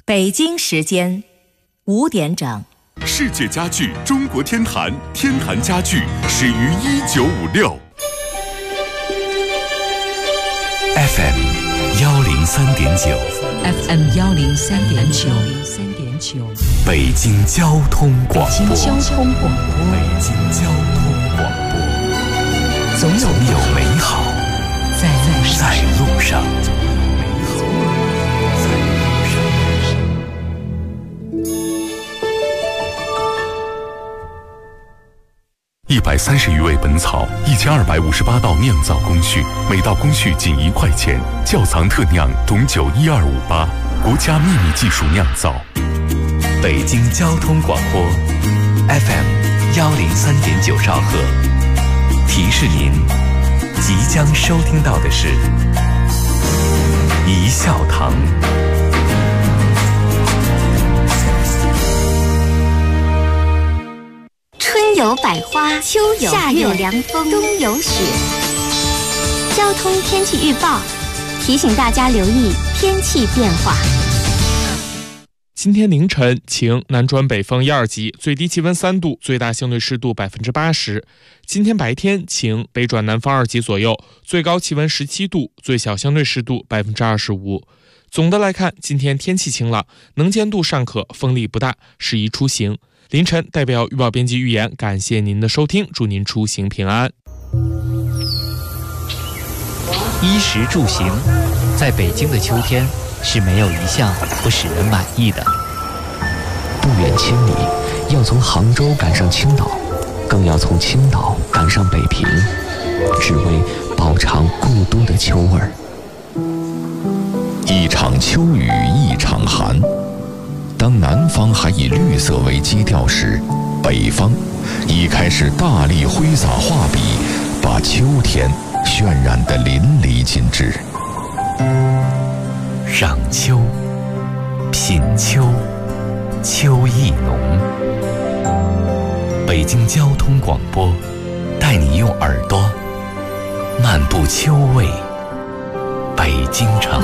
北京时间5点整。 世界家具中国天坛，天坛家具始于1956。FM 103.9 FM 103.9， 北京交通广播。 北京交通广播， 北京交通广播，总有美好在路上。130余味本草，1258道酿造工序，每道工序仅1块钱。窖藏特酿董酒12588，国家秘密技术酿造。北京交通广播 FM 103.9兆赫，提示您即将收听到的是一笑堂。 春有百花，秋有夏有凉风，冬有雪。交通天气预报提醒大家留意天气变化。 今天凌晨晴，南转北风1、2级，最低气温3度，最大相对湿度80%。今天白天晴，北转南风2级左右，最高气温17度，最小相对湿度25%。总的来看，今天天气晴朗，能见度尚可，风力不大，适宜出行。凌晨代表预报编辑预言，感谢您的收听，祝您出行平安。 衣食住行，在北京的秋天是没有一项不使人满意的。 不远千里，要从杭州赶上青岛，更要从青岛赶上北平，只为饱尝故都的秋味儿。 一场秋雨一场寒，当南方还以绿色为基调时，北方已开始大力挥洒画笔，把秋天渲染得淋漓尽致。 赏秋，品秋，秋意浓。北京交通广播带你用耳朵漫步秋味北京城。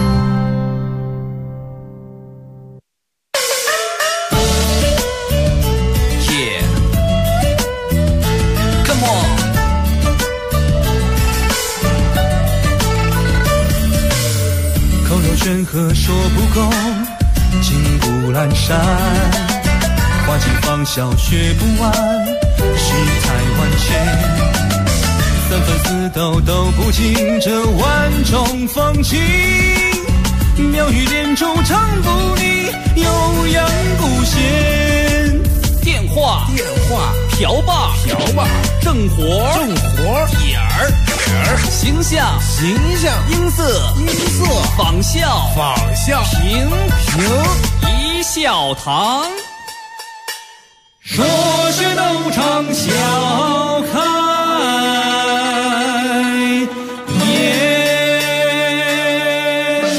山河说不够，金不阑珊，花季芳笑学不完，世态万千，三分四斗都不尽这万种风情，妙语连珠唱不腻，悠扬不闲。 电话瓢把正活点儿形象音色仿效评一笑堂， 说学逗唱笑开颜。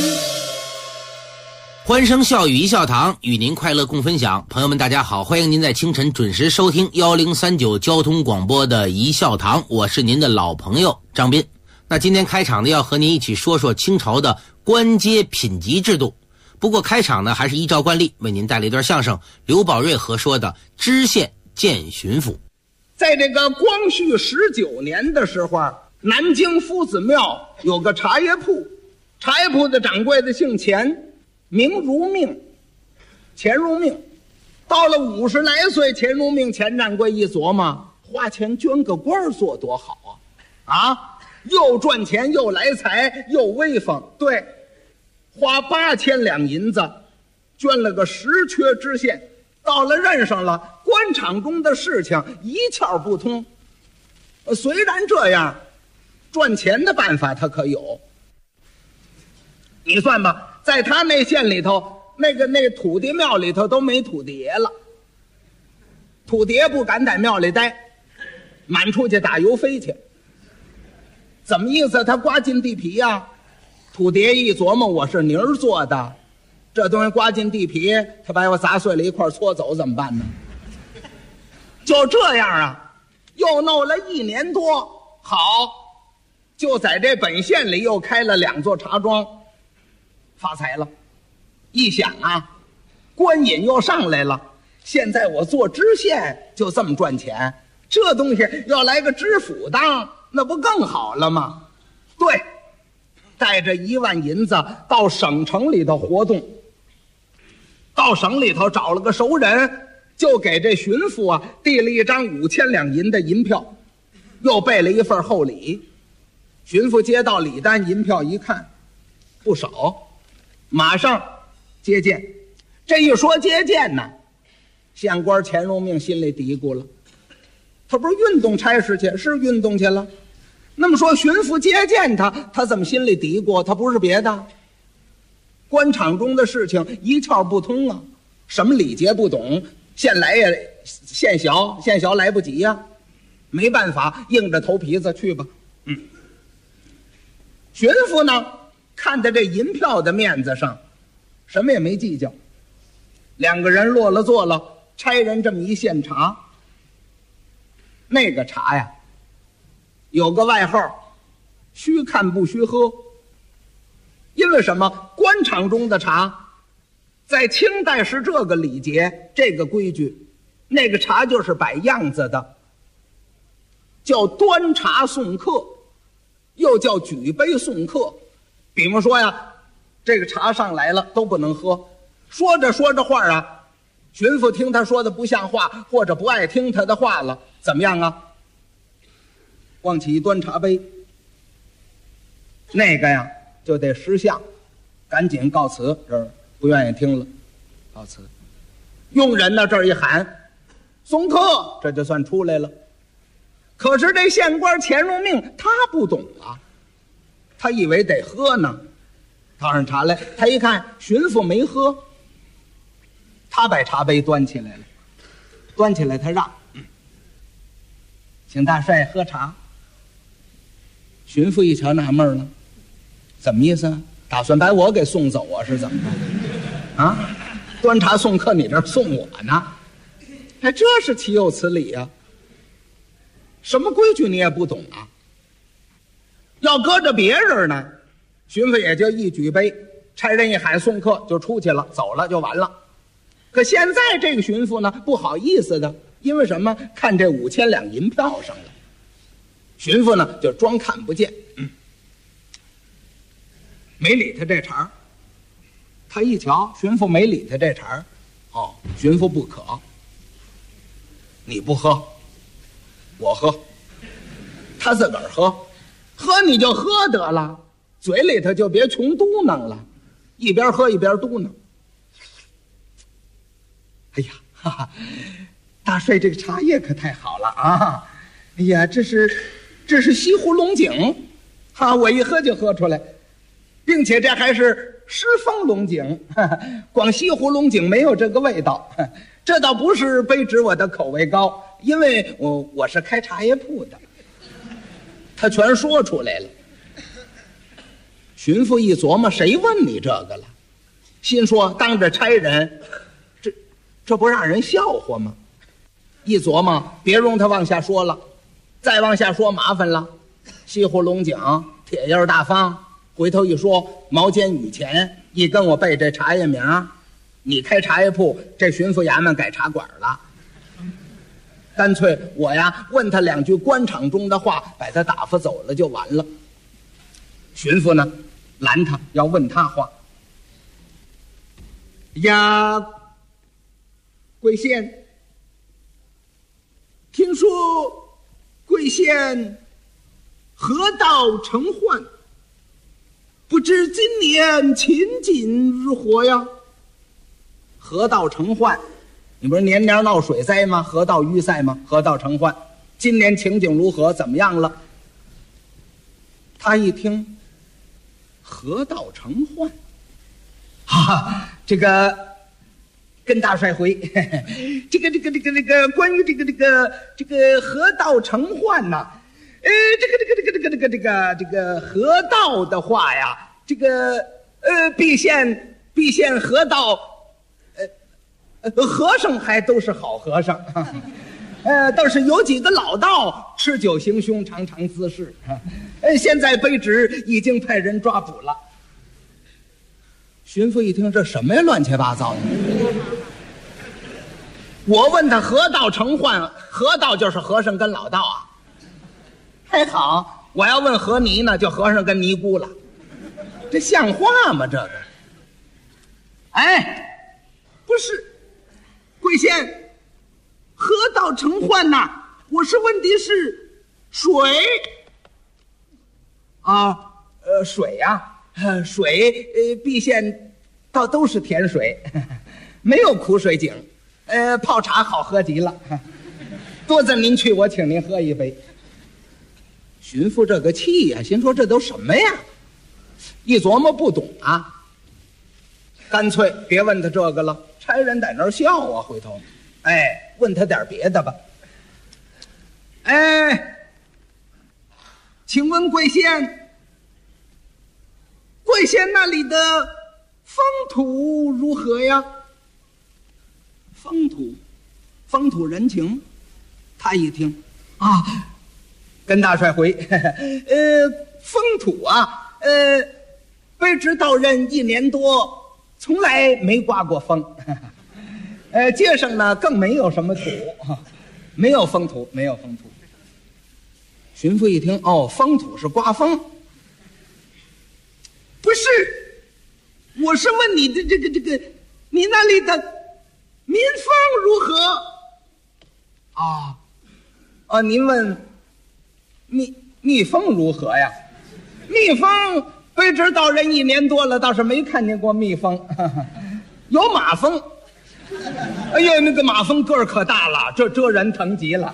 欢声笑语一笑堂，与您快乐共分享。朋友们大家好，欢迎您在清晨准时收听1039交通广播的一笑堂，我是您的老朋友张斌。那今天开场呢，要和您一起说说清朝的官阶品级制度。不过开场呢，还是依照惯例为您带来一段相声，刘宝瑞和说的知县见巡抚。 在这个光绪19年的时候，南京夫子庙有个茶叶铺，茶叶铺的掌柜的姓钱，名如命，钱如命。到了50来岁，钱如命钱掌柜一琢磨，花钱捐个官做多好啊！又赚钱又来财又威风。对，花8000两银子捐了个10缺知县。到了任上了，官场中的事情一窍不通。虽然这样，赚钱的办法他可有。你算吧，在他那县里头，那土地庙里头都没土地爷了，土地爷不敢在庙里待，满出去打油飞去。怎么意思？他刮进地皮呀，土地爷一琢磨，我是泥儿做的，这东西刮进地皮，他把我砸碎了一块搓走怎么办呢？就这样啊，又弄了1年多，好，就在这本县里又开了2座茶庄，发财了。一想啊， 官瘾又上来了。现在我做知县就这么赚钱，这东西要来个知府当，那不更好了吗？对，带着1万银子到省城里头活动，到省里头找了个熟人，就给这巡抚啊递了一张5000两银的银票，又备了一份厚礼。巡抚接到礼单银票一看，不少，马上接见。这一说接见呢，县官钱荣命心里嘀咕了，他不是运动差事去，是运动去了。那么说巡抚接见他怎么心里嘀咕？他不是别的，官场中的事情一窍不通啊，什么礼节不懂，县来呀，县小来不及呀，没办法，硬着头皮子去吧。巡抚呢，看在这银票的面子上，什么也没计较。2个人落了座了，差人这么一献茶。那个茶呀，有个外号，须看不须喝。因为什么？官场中的茶，在清代是这个礼节，这个规矩，那个茶就是摆样子的，叫端茶送客，又叫举杯送客。比方说呀，这个茶上来了都不能喝，说着说着话啊，巡抚听他说的不像话，或者不爱听他的话了，怎么样啊？往起一端茶杯，那个呀就得识相，赶紧告辞，这儿不愿意听了，告辞。佣人呢这儿一喊送客，这就算出来了。可是这县官钱荣命他不懂啊，他以为得喝呢，倒上茶来，他一看巡抚没喝，他把茶杯端起来了，端起来他让，请大帅喝茶。巡抚一瞧纳闷了，怎么意思啊？打算把我给送走啊？是怎么着？啊，端茶送客，你这送我呢？哎，这是岂有此理呀！什么规矩你也不懂啊？要搁着别人呢，巡抚也就一举杯，差人一喊送客就出去了，走了就完了。可现在这个巡抚呢，不好意思的，因为什么？看这5000两银票上了，巡抚呢就装看不见，没理他这茬。他一瞧巡抚没理他这茬，哦，巡抚不可，你不喝，我喝，他自个儿喝，喝你就喝得了，嘴里头就别穷嘟囔了，一边喝一边嘟囔。哎呀，哈哈，大帅这个茶叶可太好了啊！哎呀，这是西湖龙井，哈，我一喝就喝出来，并且这还是狮峰龙井，光西湖龙井没有这个味道。这倒不是卑职我的口味高，因为我是开茶叶铺的。他全说出来了。巡抚一琢磨，谁问你这个了？心说当着差人，这不让人笑话吗？一琢磨，别容他往下说了，再往下说麻烦了。西湖龙井，铁印大方，回头一说毛尖雨前，一跟我背这茶叶名，你开茶叶铺，这巡抚衙门改茶馆了。干脆我呀问他2句官场中的话，把他打发走了就完了。巡抚呢拦他，要问他话。呀，贵县，听说贵县河道成患，不知今年情景如何呀？河道成患，你不是年年闹水灾吗？河道淤塞吗？河道成患，今年情景如何？怎么样了？他一听河道成患，这个跟大帅回，这个关于这个河道成患呐，这个河道的话呀，这个毕县河道，和尚还都是好和尚，倒是有几个老道吃酒行凶，常常滋事，现在卑职已经派人抓捕了。巡抚一听，这什么呀，乱七八糟的！ 我问他河道成患，河道就是和尚跟老道啊。还好，我要问和泥呢，就和尚跟尼姑了。这像话吗？这个？哎，不是，贵仙，河道成患呐，我是问的是水啊，水呀，水，蓟县倒都是甜水，没有苦水井，泡茶好喝极了。多子您去，我请您喝一杯。巡抚这个气呀，心说这都什么呀？一琢磨不懂啊，干脆别问他这个了。差人在那儿笑啊，回头，哎，问他点别的吧。哎，请问贵县，贵县那里的风土如何呀？风土人情。他一听啊，跟大帅回，风土啊，卑职到任1年多，从来没刮过风，街上呢更没有什么土，没有风土。巡抚一听，哦，风土是刮风，不是，我是问你的这个，你那里的民风如何？啊，您问蜜蜂如何呀？蜜蜂卑职到任1年多了，倒是没看见过蜜蜂，有马蜂。哎呀，那个马蜂个儿可大了，这蜇人疼极了。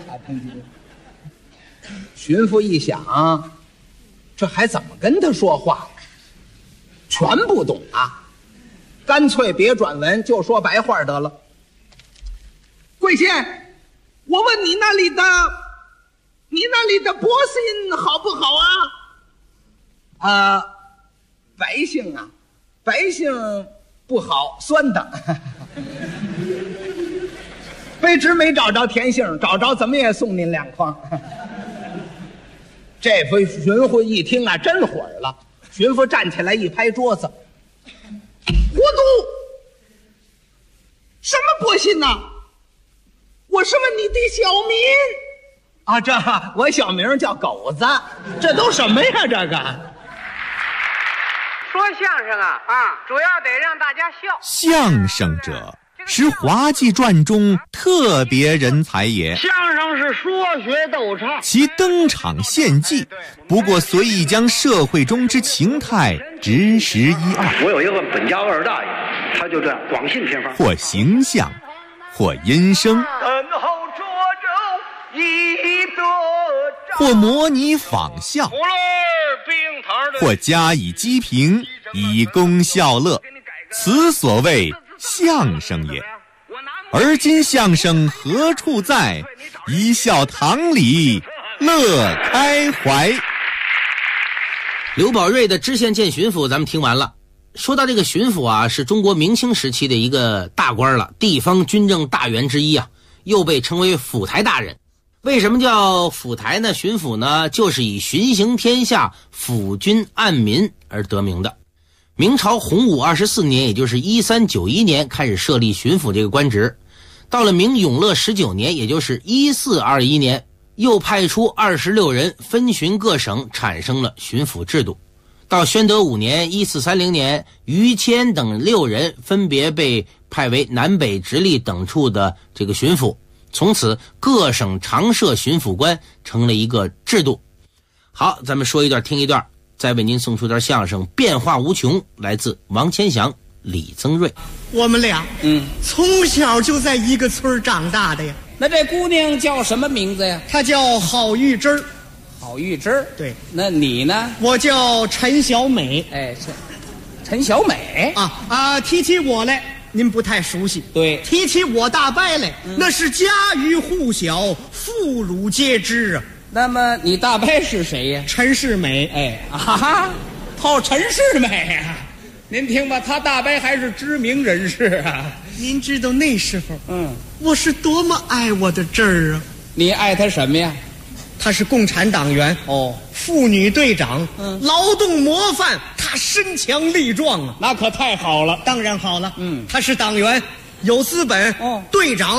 巡抚一想，这还怎么跟他说话？全不懂啊！干脆别转文，就说白话得了。贵县，我问你那里的百姓好不好啊？百姓不好，酸的。卑职没找着甜杏，找着怎么也送您2筐。这回巡抚一听啊，真火了。巡抚站起来一拍桌子：“糊涂！什么百姓啊？我是问你的小名。”啊，这我小名叫狗子，这都什么呀？这个说相声啊，主要得让大家笑。 相声者是滑稽传中特别人才也。 相声是说学逗唱， 其登场献技，不过随意将社会中之情态直识一二。 我有一个本家二大爷，他就这样广信偏方， 或形象，或音声，或模拟仿效，或加以讥评，以功笑乐，此所谓相声也。而今相声何处在？一笑堂里乐开怀。 刘宝瑞的知县见巡抚咱们听完了。说到这个巡抚啊，是中国明清时期的一个大官了，地方军政大员之一啊，又被称为府台大人。为什么叫府台呢？巡抚呢，就是以巡行天下、抚军安民而得名的。明朝洪武24年，也就是1391年开始设立巡抚这个官职。到了明永乐19年，也就是1421年，又派出26人分巡各省，产生了巡抚制度。到宣德5年1430年，于谦等6人分别被派为南北直隶等处的这个巡抚。从此各省常设巡抚官成了一个制度。好，咱们说一段听一段，再为您送出段相声，变化无穷，来自王千祥、李增瑞。 我们俩从小就在一个村长大的呀。 那这姑娘叫什么名字呀？ 她叫郝玉芝。 郝玉芝， 对。 那你呢？ 我叫陈小美。 哎，陈小美提起我来您不太熟悉。 对， 提起我大伯来，那是家喻户晓，妇孺皆知啊。 那么你大伯是谁呀？ 陈世美。 哎，套陈世美啊！您听吧，他大伯还是知名人士啊。 您知道那时候，我是多么爱我的侄儿啊！ 你爱他什么呀？ 他是共产党员妇女队长，劳动模范，他身强力壮啊， 那可太好了。 当然好了，他是党员，有资本，队长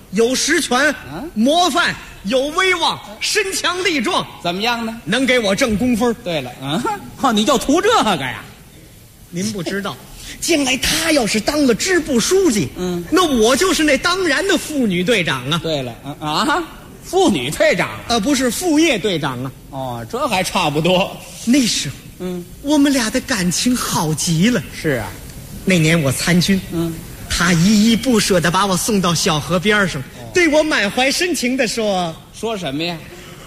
有实权，模范，有威望，身强力壮， 怎么样呢？ 能给我挣工分。 对了，你就图这个呀？ 您不知道，将来他要是当了支部书记，那我就是那当然的妇女队长啊。 对了，妇女队长不是副业队长啊。 哦，这还差不多。 那时候，我们俩的感情好极了。 是啊， 那年我参军，他依依不舍地把我送到小河边上，对我满怀深情地说：“ 说什么呀？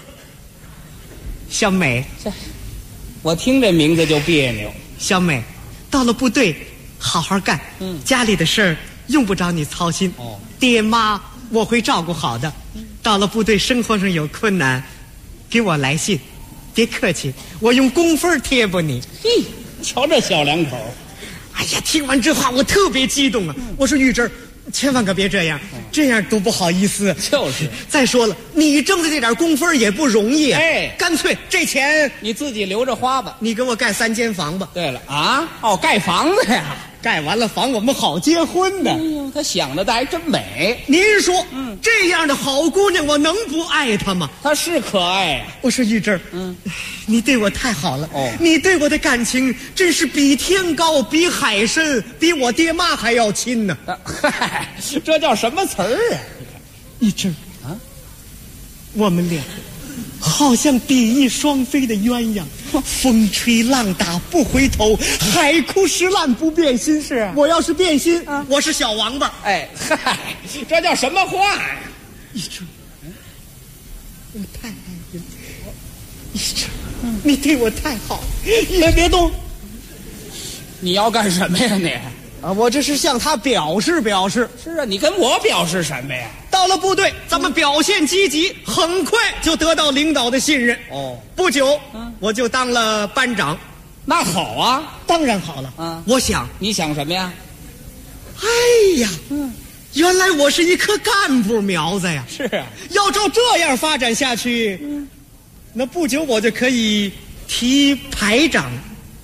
小美， 我听这名字就别扭。 小美，到了部队，好好干，家里的事儿用不着你操心。爹妈我会照顾好的。到了部队，生活上有困难，给我来信，别客气，我用工分贴补你。” 嘿，瞧这小两口。 哎呀，听完这话我特别激动啊！我说玉珍，千万可别这样，这样多不好意思。 就是。 再说了，你挣的这点工分也不容易啊。干脆这钱你自己留着花吧。 你给我盖3间房吧。 对了盖房子呀。 盖完了房，我们好结婚的。 哎呦，他想的还真美。 您说，这样的好姑娘，我能不爱她吗？ 她是可爱呀。 我说玉珍，你对我太好了。你对我的感情真是比天高，比海深，比我爹妈还要亲呢。 嗨，这叫什么词儿啊？ 玉珍我们俩好像比翼双飞的鸳鸯，风吹浪打不回头，海枯石烂不变心。是啊，我要是变心，我是小王八。 这叫什么话呀？ 一春，我太爱你了。一春，你对我太好，别动。 你要干什么呀你？ 我这是向他表示表示。 是啊，你跟我表示什么呀？ 到了部队，咱们表现积极，很快就得到领导的信任。不久，我就当了班长。 那好啊， 当然好了。我想， 你想什么呀？ 哎呀，原来我是一棵干部苗子呀。 是啊， 要照这样发展下去，那不久我就可以提排长、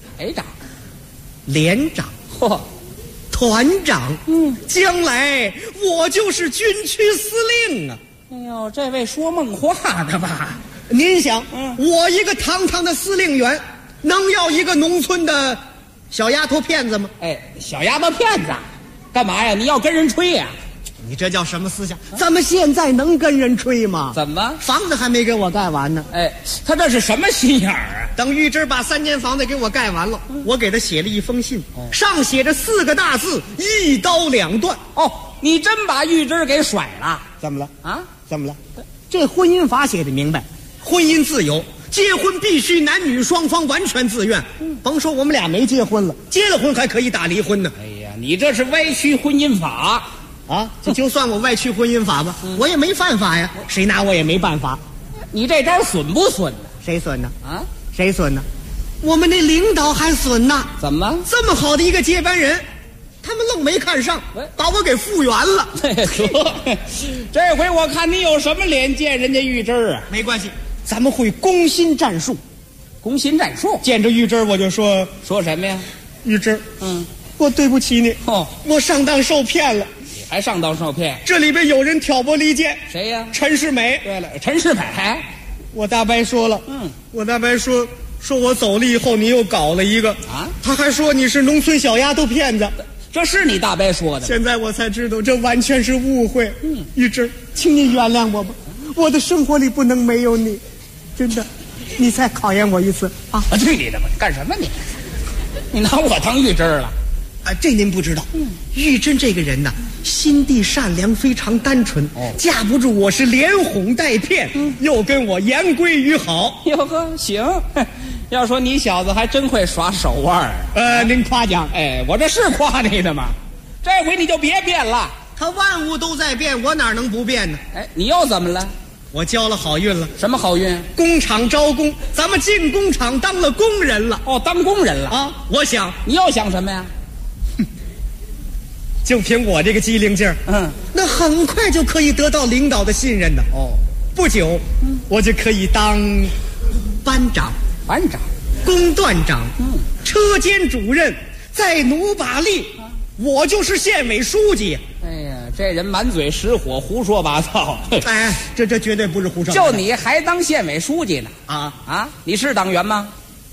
连长。团长，将来我就是军区司令啊！ 哎呦，这位说梦话的吧？ 您想，我一个堂堂的司令员，能要一个农村的小丫头片子吗？ 小丫头片子，干嘛呀？你要跟人吹呀？ 你这叫什么思想？咱们现在能跟人吹吗？ 怎么？ 房子还没给我盖完呢。 他这是什么心眼儿啊？ 等玉芝把3间房子给我盖完了，我给他写了一封信，上写着4个大字：一刀2断。 你真把玉芝给甩了？ 怎么了啊？怎么了？这婚姻法写的明白，婚姻自由，结婚必须男女双方完全自愿。甭说我们俩没结婚了，结了婚还可以打离婚呢。 哎呀，你这是歪曲婚姻法啊！就算我歪曲婚姻法吧，我也没犯法呀，谁拿我也没办法。 你这招损不损呢？ 谁损呢？啊？谁损呢？我们那领导还损呢。 怎么？ 这么好的一个接班人，他们愣没看上，把我给复原了。 这回我看你有什么脸见人家玉芝啊？ 没关系，咱们会攻心战术。 攻心战术？ 见着玉芝我就说什么呀？ 玉芝，我对不起你。我上当受骗了。 你还上当受骗？ 这里边有人挑拨离间。 谁呀？ 陈世美。 对了，陈世美。 我大伯说了，我大伯说我走了以后你又搞了一个啊，他还说你是农村小丫头片子， 这是你大伯说的。 现在我才知道这完全是误会。玉芝，请你原谅我吧，我的生活里不能没有你，真的，你再考验我一次啊！ 去你的吧，干什么你？你拿我当玉芝了？ 这您不知道，玉珍这个人呐，心地善良，非常单纯。架不住我是连哄带骗，又跟我言归于好。 哟呵，行。要说你小子还真会耍手腕您夸奖。 我这是夸你的吗？这回你就别变了。 他万物都在变，我哪能不变呢？ 你又怎么了？ 我交了好运了。 什么好运？ 工厂招工，咱们进工厂当了工人了。 当工人了啊！我想， 你又想什么呀？ 就凭我这个机灵劲儿，那很快就可以得到领导的信任的。不久，我就可以当班长、工段长、车间主任，再努把力，我就是县委书记。 哎呀， 这人满嘴实火，胡说八道。 哎，这绝对不是胡说。 就你还当县委书记呢？ 啊， 你是党员吗？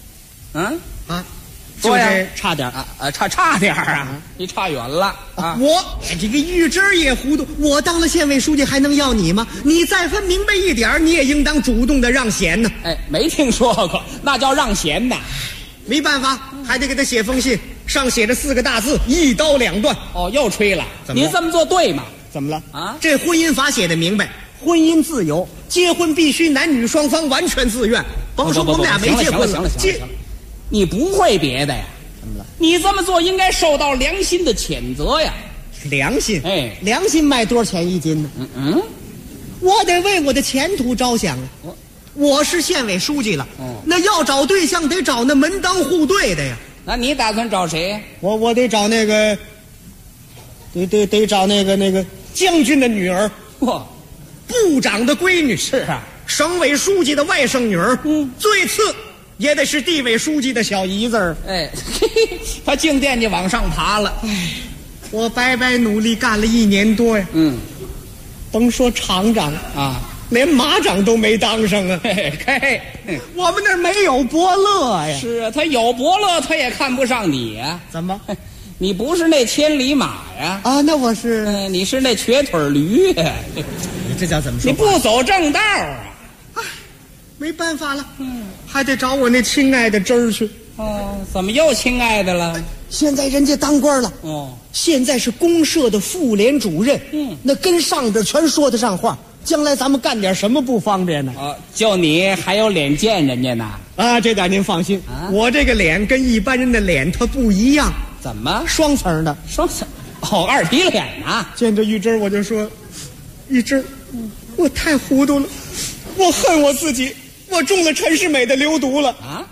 说呀，差点差点啊！你差远了啊！ 我这个玉芝也糊涂，我当了县委书记还能要你吗？你再分明白一点，你也应当主动的让贤呢。 哎，没听说过，那叫让贤呐。 没办法，还得给他写封信，上写着4个大字：一刀两断。 哦，又吹了。您这么做对吗？ 怎么了啊？这婚姻法写的明白，婚姻自由，结婚必须男女双方完全自愿。甭说我们俩没结婚了， 行了。你不会别的呀？ 怎么了？ 你这么做应该受到良心的谴责呀！ 良心？ 哎， 良心卖多少钱一斤呢？我得为我的前途着想啊！我是县委书记了，那要找对象得找那门当户对的呀。 那你打算找谁呀？ 我得找那个，得找那个将军的女儿，部长的闺女， 是啊， 省委书记的外甥女儿，最次也得是地委书记的小姨子儿。 哎，他净惦记往上爬了。 我白白努力干了1年多呀。甭说厂长啊， 连马长都没当上啊。我们那儿没有伯乐呀。 是啊，他有伯乐，他也看不上你呀。 怎么？ 你不是那千里马呀？ 啊，那我是。 你是那瘸腿驴呀。 你这叫怎么说？ 你不走正道啊！ 没办法了，还得找我那亲爱的侄儿去。 怎么又亲爱的了？ 现在人家当官了，现在是公社的妇联主任，那跟上边全说得上话。将来咱们干点什么不方便呢？ 就你还有脸见人家呢？ 啊，这点您放心，我这个脸跟一般人的脸它不一样。 怎么？ 双层的， 双层。二皮脸呐！ 见着玉芝我就说，玉芝，我太糊涂了，我恨我自己。我中了陈世美的流毒了啊！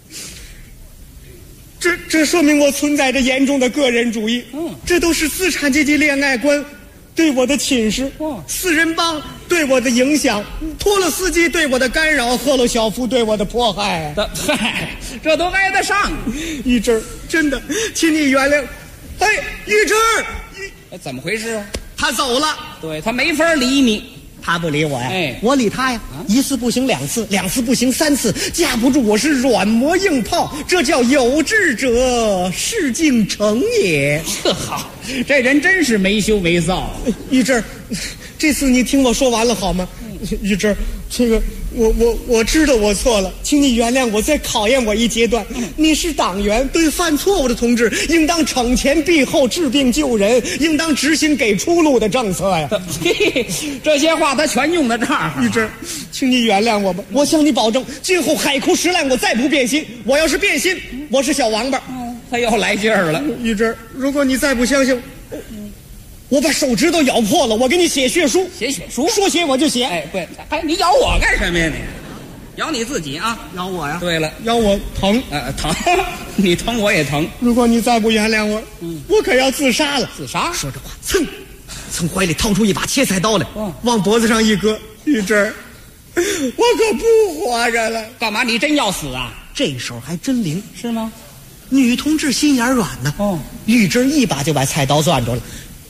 这说明我存在着严重的个人主义。这都是资产阶级恋爱观对我的侵蚀，四人帮对我的影响，托洛斯基对我的干扰，赫鲁晓夫对我的迫害。 这都挨得上。 玉芝，真的，请你原谅。哎，玉芝， 怎么回事？ 他走了。 对，他没法理你。 他不理我呀， 哎， 我理他呀。1次不行2次，2次不行3次，架不住我是软磨硬泡，这叫有志者事竟成也。 好，这人真是没羞没臊。 玉芝，这次你听我说完了好吗？玉芝，这个我知道我错了，请你原谅我，再考验我一阶段。你是党员，对犯错误的同志应当惩前毖后，治病救人，应当执行给出路的政策呀。 这些话他全用得这儿。 玉芝，请你原谅我吧，我向你保证，今后海枯石烂我再不变心。我要是变心，我是小王八。 他又来劲儿了。 玉芝，如果你再不相信我把手指头咬破了，我给你写血书。 写血书？ 说写我就写。 哎，不，你咬我干什么呀？你咬你自己啊！ 咬我呀？ 对了， 咬我疼。 疼，你疼我也疼。 如果你再不原谅我，我可要自杀了。 自杀？ 说着话，从怀里掏出一把切菜刀来，往脖子上一搁。玉芝，我可不活着了。 干嘛？你真要死啊？ 这手还真灵， 是吗？ 女同志心眼软呢。玉芝一把就把菜刀攥住了。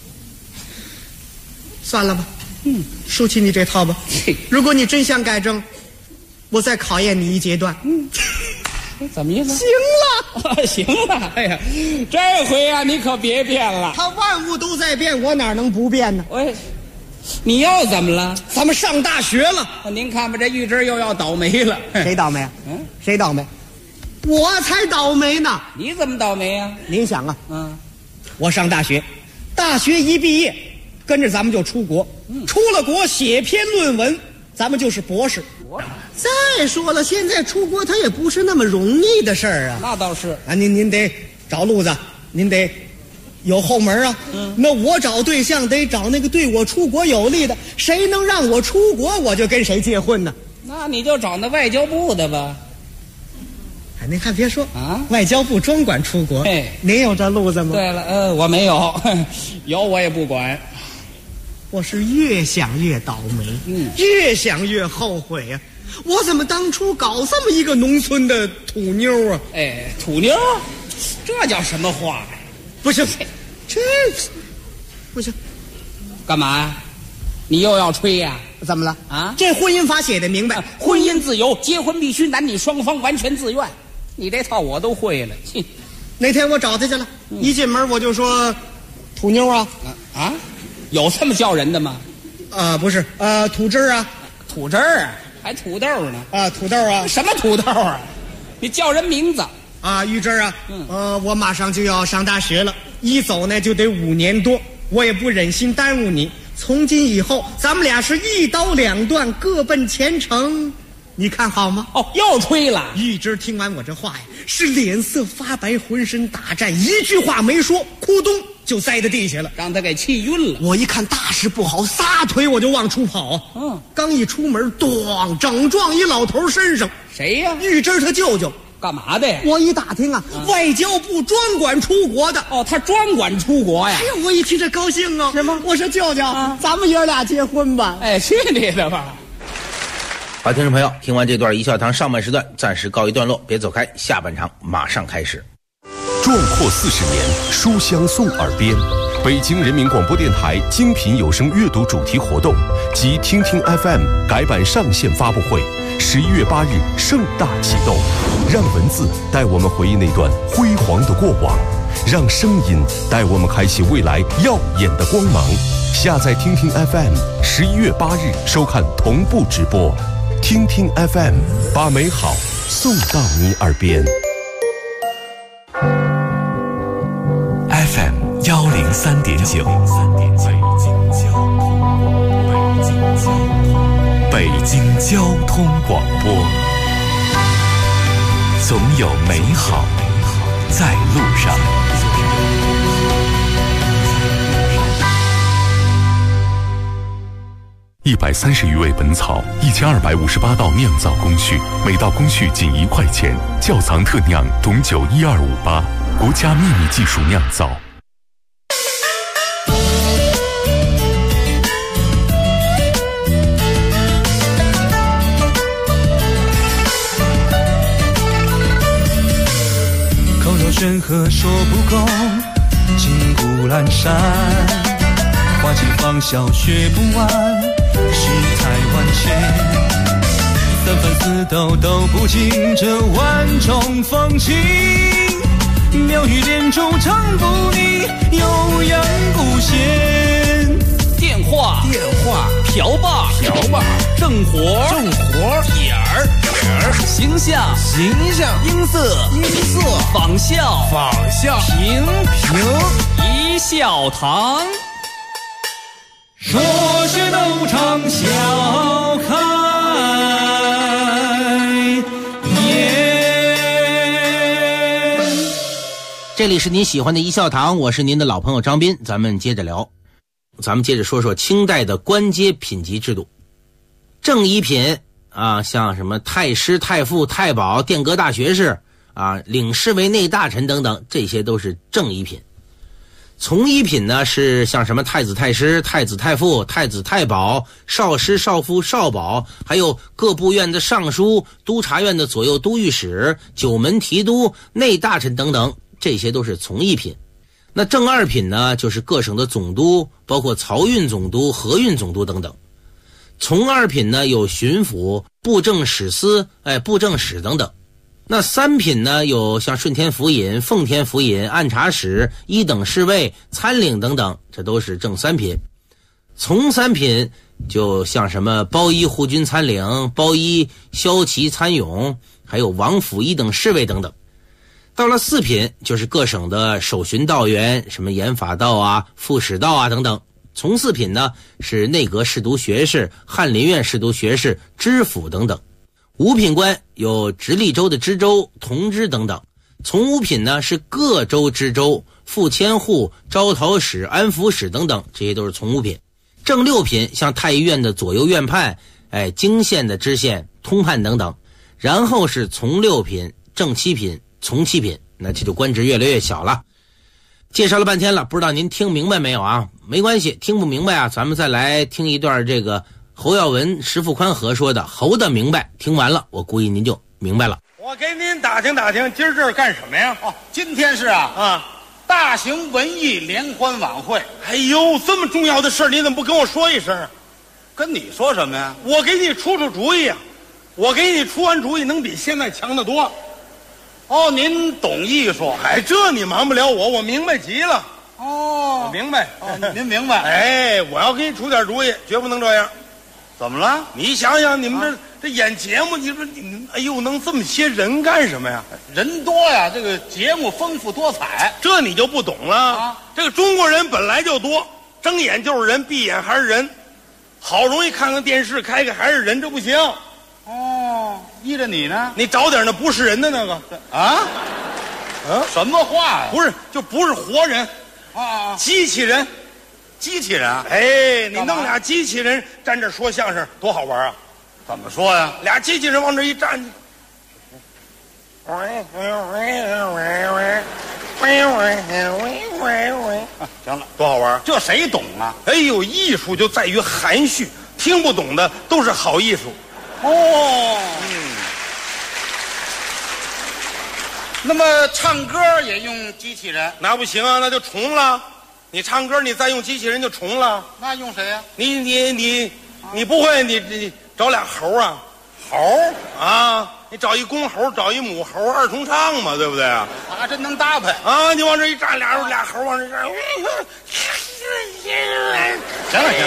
算了吧，收起你这套吧。如果你真想改正，我再考验你一阶段。 怎么意思？ 行了， 行了。哎呀，这回啊，你可别变了。 他万物都在变，我哪能不变呢？ 你又怎么了？ 咱们上大学了。 您看吧，这玉芝又要倒霉了。 谁倒霉啊？谁倒霉？我才倒霉呢。 你怎么倒霉啊？ 您想啊，我上大学，大学一毕业，跟着咱们就出国，出了国写篇论文，咱们就是博士。再说了，现在出国它也不是那么容易的事儿啊。 那倒是啊，您得找路子，您得有后门啊。那我找对象得找那个对我出国有利的，谁能让我出国，我就跟谁结婚呢。 那你就找那外交部的吧。 哎，您还别说啊，外交部专管出国。您有这路子吗？ 对了，我没有，有我也不管。 我是越想越倒霉，越想越后悔啊！我怎么当初搞这么一个农村的土妞啊？ 土妞，这叫什么话呀？ 不行，这不行， 干嘛呀？你又要吹呀？ 怎么了啊？ 这婚姻法写的明白， 婚姻自由，结婚必须男女双方完全自愿。你这套我都会了。 那天我找他去了，一进门我就说：“土妞啊， 有这么叫人的吗？ 不是，土汁儿啊， 土汁儿啊，还土豆呢？ 土豆啊， 什么土豆啊？你叫人名字啊，玉芝啊，我马上就要上大学了，一走呢就得5年多，我也不忍心耽误你。从今以后，咱们俩是一刀两断，各奔前程，你看好吗？” 哦，又吹了。 玉芝听完我这话呀，是脸色发白，浑身打颤，一句话没说，咕咚就栽在地下了， 让他给气晕了。 我一看大事不好，撒腿我就往出跑。刚一出门，咣，整撞一老头身上。 谁呀？ 玉芝他舅舅。 干嘛的呀？ 我一打听啊，外交部专管出国的。 哦，他专管出国呀？ 哎呀，我一听这高兴啊！ 是吗？ 我说舅舅，咱们爷俩结婚吧。 哎，去你的吧！ 好，听众朋友，听完这段一笑堂上半时段暂时告一段落，别走开，下半场马上开始。 壮阔40年，书香送耳边。北京人民广播电台精品有声阅读主题活动及听听 FM 改版上线发布会，11月8日盛大启动。让文字带我们回忆那段辉煌的过往，让声音带我们开启未来耀眼的光芒。下载听听 FM，11月8日收看同步直播。听听 FM， 把美好送到你耳边。FM 103.9，北京交通广播，总有美好在路上。130余味本草，1258道酿造工序，每道工序仅1块钱。窖藏特酿董酒12588，国家秘密技术酿造。 口若悬河说不够，金谷阑珊，花期芳笑学不完，世态万千，三番四斗斗不尽这万种风情，妙语连珠唱不腻，悠扬不闲。 电话瓢把正活点儿形象音色仿效评一笑堂， 说学逗唱笑开颜。 这里是您喜欢的一笑堂，我是您的老朋友张斌，咱们接着聊。咱们接着说说清代的官阶品级制度。正一品啊，像什么太师、太傅、太保、殿阁大学士啊，领侍卫内大臣等等，这些都是正一品。从一品呢，是像什么太子太师、太子太傅、太子太保、少师、少傅、少保，还有各部院的尚书、督察院的左右都御史、九门提督、内大臣等等，这些都是从一品。那正二品呢，就是各省的总督，包括漕运总督、河运总督等等。从二品呢，有巡抚、布政使司、布政使等等。那三品呢，有像顺天府尹、奉天府尹、按察使、一等侍卫、参领等等，这都是正三品。从三品就像什么包衣护军参领、包衣骁骑参勇，还有王府一等侍卫等等。到了四品，就是各省的守巡道员，什么盐法道啊、副使道啊等等。从四品呢，是内阁侍读学士、翰林院侍读学士、知府等等。五品官有直隶州的知州、同知等等。从五品呢，是各州知州、副千户、招讨使、安抚使等等，这些都是从五品。正六品像太医院的左右院判、京县的知县、通判等等。然后是从六品、正七品、从七品，那这就官职越来越小了。介绍了半天了，不知道您听明白没有啊？没关系，听不明白啊，咱们再来听一段这个侯耀文、石富宽合说的《侯的明白》。听完了，我估计您就明白了。 我给您打听打听，今儿这儿干什么呀？ 今天是大型文艺联欢晚会。 哎呦，这么重要的事儿，你怎么不跟我说一声？ 跟你说什么呀？ 我给你出出主意啊！我给你出完主意，能比现在强得多。 哦，您懂艺术？ 哎，这你瞒不了我，我明白极了。 哦， 我明白。 哦，您明白？ 哎，我要给你出点主意，绝不能这样。 怎么了？ 你想想，你们这演节目，你说你哎呦，能这么些人干什么呀？ 人多呀，这个节目丰富多彩， 这你就不懂了。啊，这个中国人本来就多，睁眼就是人，闭眼还是人。好容易看看电视，开开还是人，这不行。 哦，依着你呢？ 你找点那不是人的那个啊？什么话呀？ 不是，就不是活人啊， 机器人。 机器人？ 哎，你弄俩机器人站这说相声，多好玩啊！ 怎么说呀？ 俩机器人往这一站， 行了， 多好玩！ 这谁懂啊？ 哎呦，艺术就在于含蓄，听不懂的都是好艺术。 哦，那么唱歌也用机器人？ 那不行啊，那就重了。你唱歌，你再用机器人就重了。 那用谁呀？ 你不会，你找俩猴啊？ 猴啊？你找一公猴，找一母猴，二重唱嘛，对不对啊？ 还真能搭配啊！你往这一站，俩猴往这站。 行了，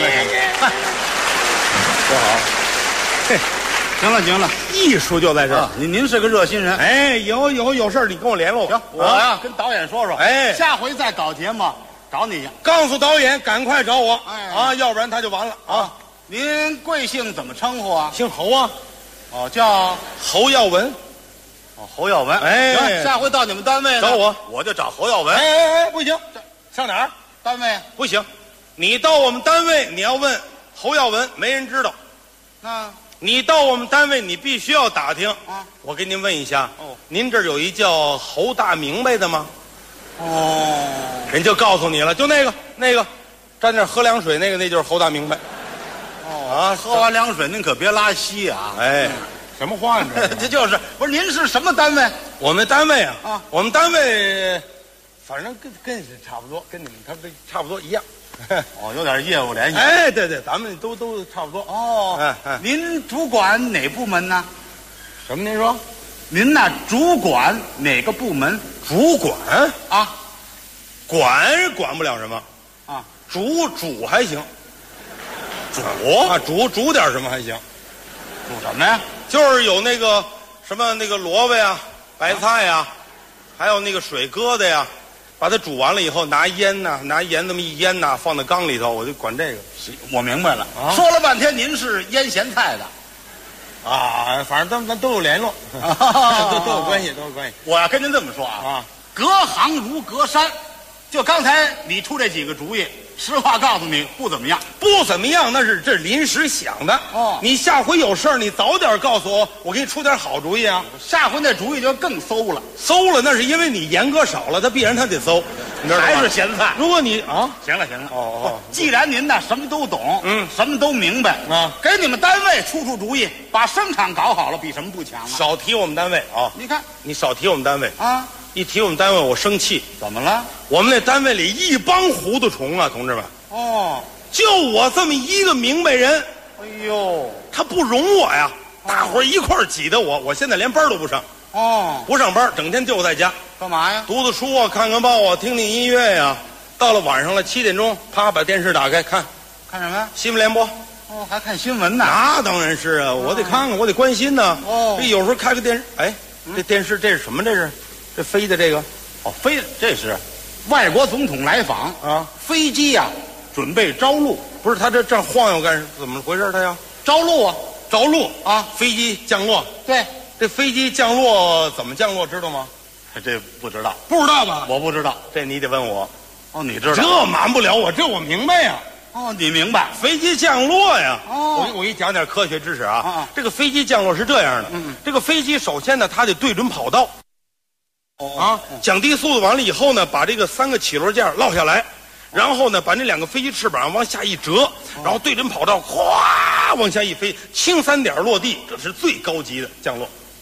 多好。嘿，行了， 艺术就在这儿。 您是个热心人。 哎，有事儿你跟我联络。 行，我呀跟导演说说。 哎， 下回再搞节目找你去。 告诉导演赶快找我。 哎啊，要不然他就完了啊。 您贵姓怎么称呼啊？ 姓侯啊。 哦，叫侯耀文。 哦，侯耀文。 哎， 行，下回到你们单位找我， 我就找侯耀文。 哎，不行，上哪儿？ 单位不行，你到我们单位，你要问侯耀文，没人知道。 那你到我们单位，你必须要打听啊。 我给您问一下，您这儿有一叫侯大明白的吗？ 哦， 人就告诉你了，就那个站那喝凉水那就是侯大明白。 哦啊，喝完凉水您可别拉稀啊！ 哎，什么话呢？ 这就是不是？您是什么单位？ 我们单位啊，我们单位，反正跟是差不多，跟你们差不多一样。 哦，有点业务联系。 哎，对，咱们都差不多。 哦，您主管哪部门呢？ 什么？您说？ 您呢？主管哪个部门？ 主管啊， 管不了什么啊， 煮还行。煮点什么还行？ 煮什么呀？ 就是有那个什么那个萝卜呀、白菜呀，还有那个水疙瘩呀，把它煮完了以后，拿盐这么一腌呐，放在缸里头，我就管这个。 我明白了。说了半天，您是腌咸菜的啊？反正咱都有联络，都有关系。 我要跟您这么说啊，隔行如隔山。就刚才你出这几个主意，实话告诉你，不怎么样。 不怎么样，这是临时想的。哦，你下回有事儿，你早点告诉我，我给你出点好主意啊。 下回那主意就更馊了。 馊了，那是因为你严格少了，他必然他得馊。你知道吗？ 还是咸菜。 如果你啊， 行了。既然您呢什么都懂，什么都明白啊， 给你们单位出主意，把生产搞好了，比什么不强啊？ 少提我们单位啊！ 你看， 你少提我们单位啊！ 一提我们单位，我生气。 怎么了？ 我们那单位里一帮糊涂虫啊，同志们。 哦， 就我这么一个明白人。 哎呦， 他不容我呀！大伙儿一块儿挤得我现在连班都不上。 哦， 不上班，整天就在家。 干嘛呀？ 读读书啊，看看报啊，听听音乐呀。到了晚上了7点钟，啪把电视打开看什么呀？ 新闻联播。 哦，还看新闻呢？ 那当然是啊，我得看看，我得关心呢。 哦， 这有时候开个电视，哎，这电视这是什么？这飞的这个。 哦，这是外国总统来访啊， 飞机呀，准备着陆。 不是他这晃悠干怎么回事？他要着陆啊， 着陆啊，飞机降落。 对， 这飞机降落怎么降落？知道吗？ 这不知道， 不知道吧？ 我不知道， 这你得问我。 哦，你知道？ 这瞒不了我，这我明白呀。 哦，你明白？ 飞机降落呀。 哦， 我给你讲点科学知识啊。这个飞机降落是这样的。这个飞机首先呢，它得对准跑道。降低速度完了以后呢，把这个3个起落架落下来，然后呢，把那2个飞机翅膀往下一折，然后对准跑道，哗往下一飞，轻3点落地，这是最高级的降落。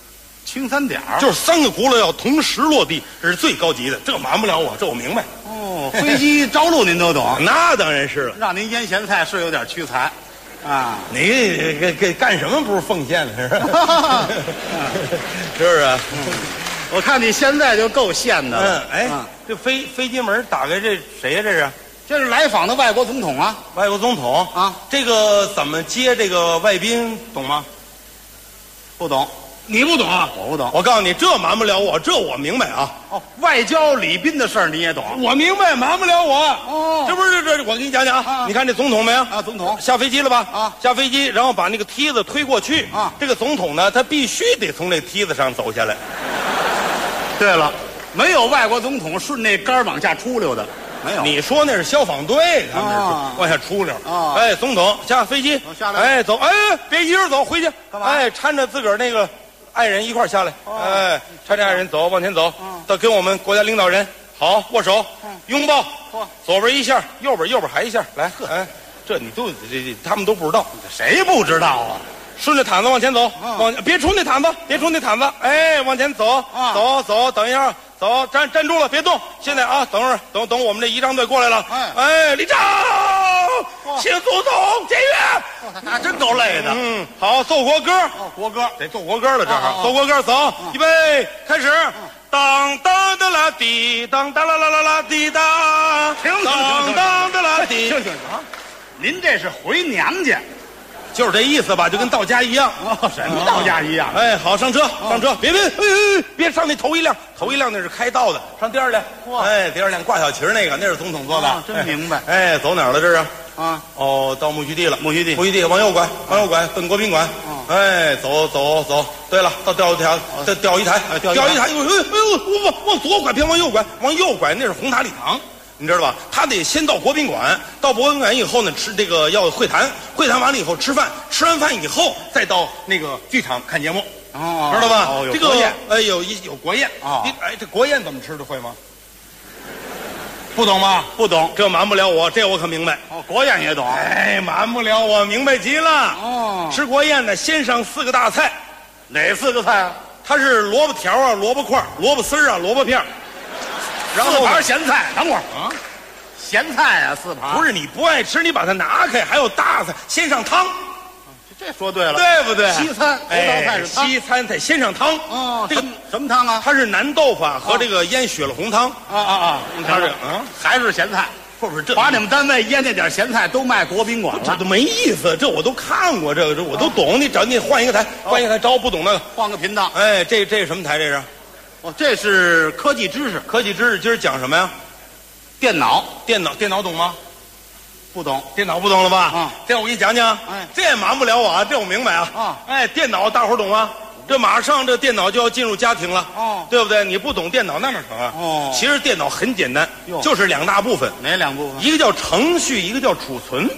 清3点就是3个轱辘要同时落地，这是最高级的，这瞒不了我，这我明白。 哦，飞机着陆您都懂？ 那当然是了。 让您腌咸菜是有点屈才，啊， 你给干什么不是奉献了是吧？是不是？ 我看你现在就够现的了。 哎，这飞机门打开，这谁呀？ 这是来访的外国总统啊！ 外国总统啊，这个怎么接这个外宾，懂吗？ 不懂。 你不懂啊？ 我不懂。 我告诉你，这瞒不了我，这我明白啊。 哦，外交礼宾的事儿你也懂？ 我明白，瞒不了我。 哦， 这不是这，我给你讲讲啊。你看这总统没有？ 啊，总统下飞机了吧？ 啊， 下飞机，然后把那个梯子推过去。啊，这个总统呢，他必须得从这梯子上走下来。 对了，没有外国总统顺那杆往下出溜的。没有， 你说那是消防队，他们是往下出溜。哎，总统下飞机， 下来， 哎，走，哎，别一人走，回去。 干嘛？ 哎，搀着自个儿那个爱人一块下来。哎，搀着爱人走，往前走，到跟我们国家领导人好握手，拥抱，左边一下，右边还一下，来，哎，这你都他们都不知道， 谁不知道啊？ 顺着毯子往前走，别出那毯子，哎，往前走，走，等一下。走，站住了，别动！现在啊，等会儿，等我们这仪仗队过来了。哎，立正，请总统检阅。 那真够累的。 好，奏国歌。 哦，国歌得奏国歌了，正好。奏国歌，走，预备，开始。当当的啦滴，当当啦啦啦啦滴当，当当的啦滴。 行啊，您这是回娘家。 就是这意思吧，就跟到家一样。 哦，什么到家一样？ 哎，好，上车，别上那头一辆那是开道的，上第二辆。哎，第二辆挂小旗那个，那是总统坐的。 真明白。 哎，走哪儿了这是？ 啊， 哦，到木樨地了。木樨地往右拐，奔国宾馆。哎，走。对了，到钓鱼台，钓鱼台。往左拐，别往右拐，那是红塔礼堂。你知道吧？他得先到国宾馆，到国宾馆以后呢，吃这个要会谈完了以后吃饭，吃完饭以后再到那个剧场看节目，知道吧？ 这个有国宴啊！ 哎，这国宴怎么吃的会吗？不懂吗？ 不懂， 这瞒不了我，这我可明白。 哦，国宴也懂。 哎，瞒不了我，明白极了。 哦， 吃国宴呢，先上4个大菜， 哪4个菜啊？ 它是萝卜条啊，萝卜块，萝卜丝啊，萝卜片。然后 4盘咸菜，等会儿啊，咸菜啊，4盘。 不是你不爱吃，你把它拿开，还有大菜，先上汤。 这说对了， 对不对？ 西餐头道菜是汤， 西餐得先上汤。 哦，这个什么汤啊？ 它是南豆腐和这个腌血了红汤。 它是还是咸菜。 不是这把你们单位腌那点咸菜都卖国宾馆了， 这都没意思。这我都看过，这我都懂。你换一个台，找不懂那个， 换个频道。 哎，这是什么台？这是？ 哦，这是科技知识。 今儿讲什么呀？ 电脑懂吗？ 不懂， 电脑不懂了吧？这我给你讲讲。哎，这也瞒不了我啊，这我明白啊。哎，电脑大伙儿懂吗？这马上这电脑就要进入家庭了，对不对？你不懂电脑那哪成啊？其实电脑很简单，就是2大部分。 哪2部分？ 一个叫程序，一个叫储存。